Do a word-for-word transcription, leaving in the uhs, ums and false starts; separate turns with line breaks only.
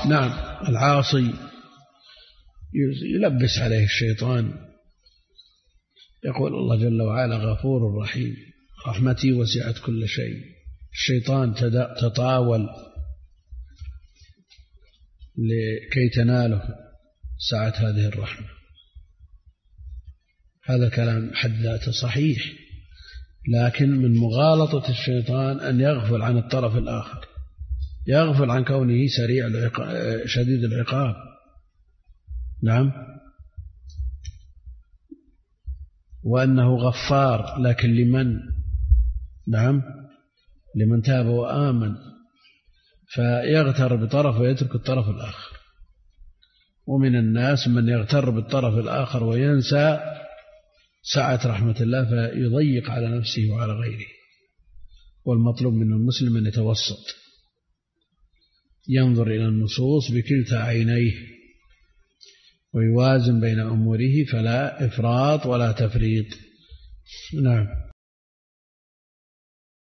نعم، العاصي يلبس عليه الشيطان. يقول الله جل وعلا غفور رحيم، رحمتي وسعت كل شيء. الشيطان تطاول لكي تناله سعة هذه الرحمة. هذا كلام حد ذاته صحيح، لكن من مغالطة الشيطان أن يغفل عن الطرف الآخر، يغفل عن كونه سريع العقاب شديد العقاب. نعم، وأنه غفار، لكن لمن؟ نعم، لمن تاب وآمن، فيغتر بطرف ويترك الطرف الآخر. ومن الناس من يغتر بالطرف الآخر وينسى سعة رحمة الله فيضيق على نفسه وعلى غيره. والمطلوب من المسلم أن يتوسط، ينظر إلى النصوص بكلتا عينيه ويوازن بين أموره، فلا إفراط ولا تفريط. نعم.